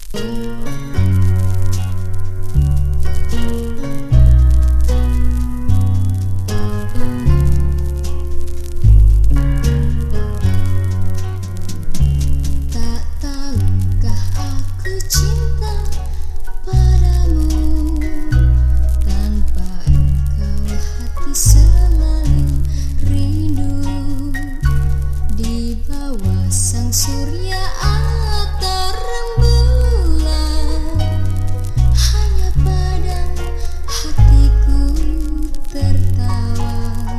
Surya atau rembulan, hanya padam hatiku tertawa.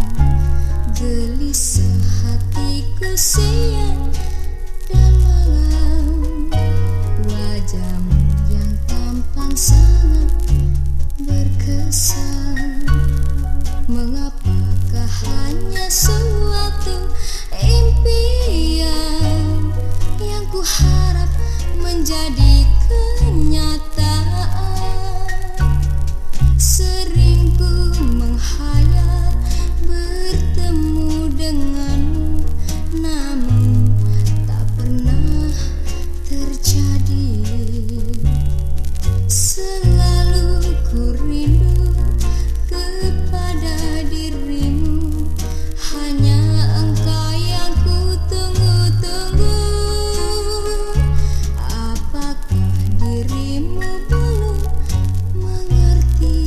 Gelisah hatiku siang dan malam, wajahmu yang tampan sangat berkesan. Mengapakah hanya suatu impian yang ku harap menjadi kenyataan. Sering ku menghayal bertemu denganmu, namun tak pernah terjadi. Selalu ku rindu kepada dirimu, hanya engkau yang ku tunggu-tunggu. Apakah dirimu belum mengerti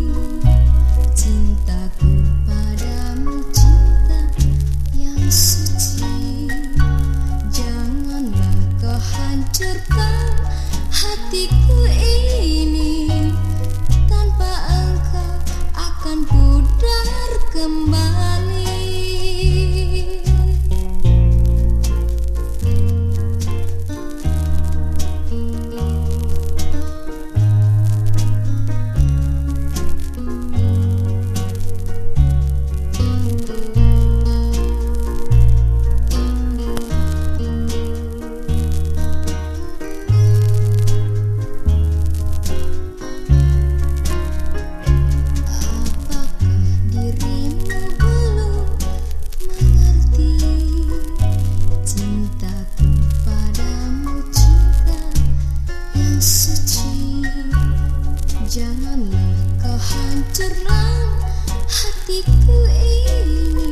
cintaku padamu, cinta yang suci? Janganlah kau hancurkan hatiku ini, tanpa engkau akan pudar kembali. Janganlah kau hancurkan hatiku ini,